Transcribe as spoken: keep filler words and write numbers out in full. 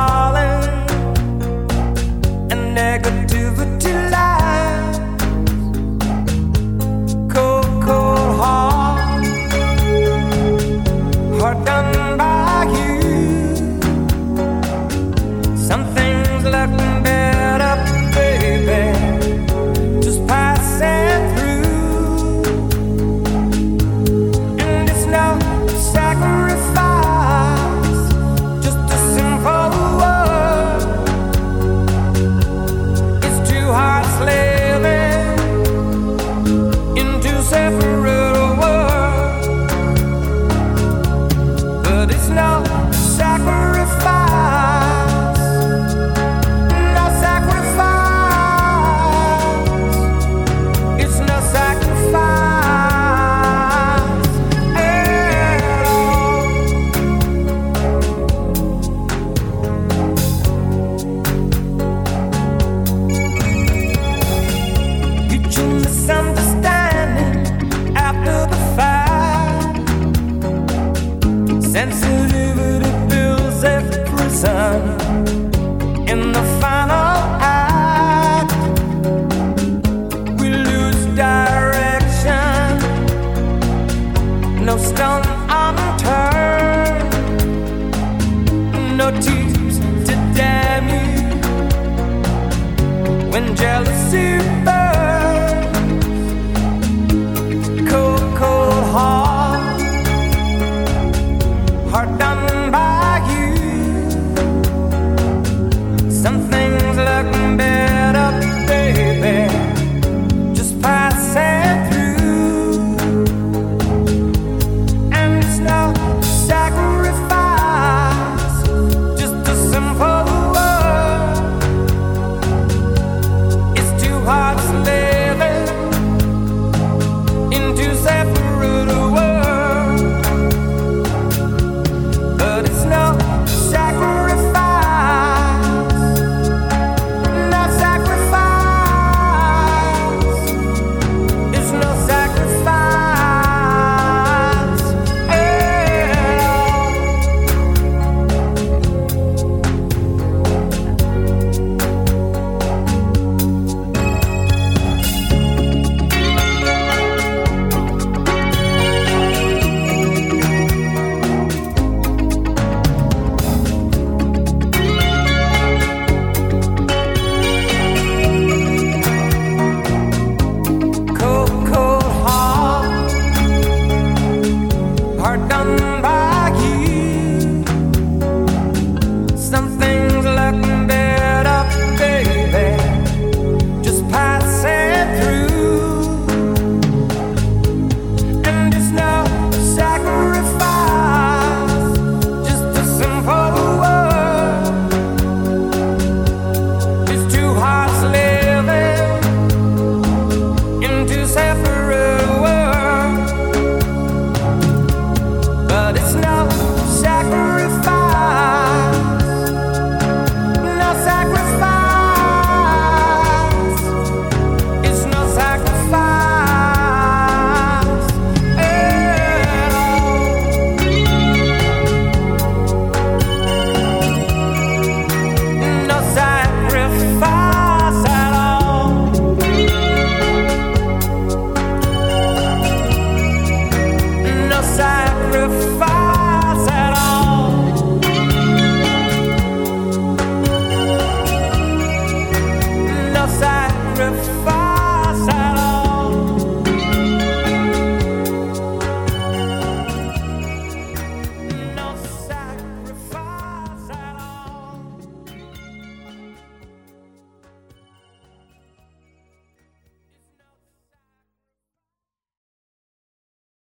falling and negativity lies. Cold, cold heart, heart done by you. Some things look better, baby, just passing through. And it's no sacrifice, just a simple word. It's two hearts living in two separate worlds, but it's no sacrifice, no sacrifice. It's no sacrifice at all. Mutual misunderstanding after the fact. Sensitivity builds a prison in the final act. We lose direction, no stone unturned, no tears to damn you when jealousy burns. Cold, cold heart, heart done by you. Some things look better.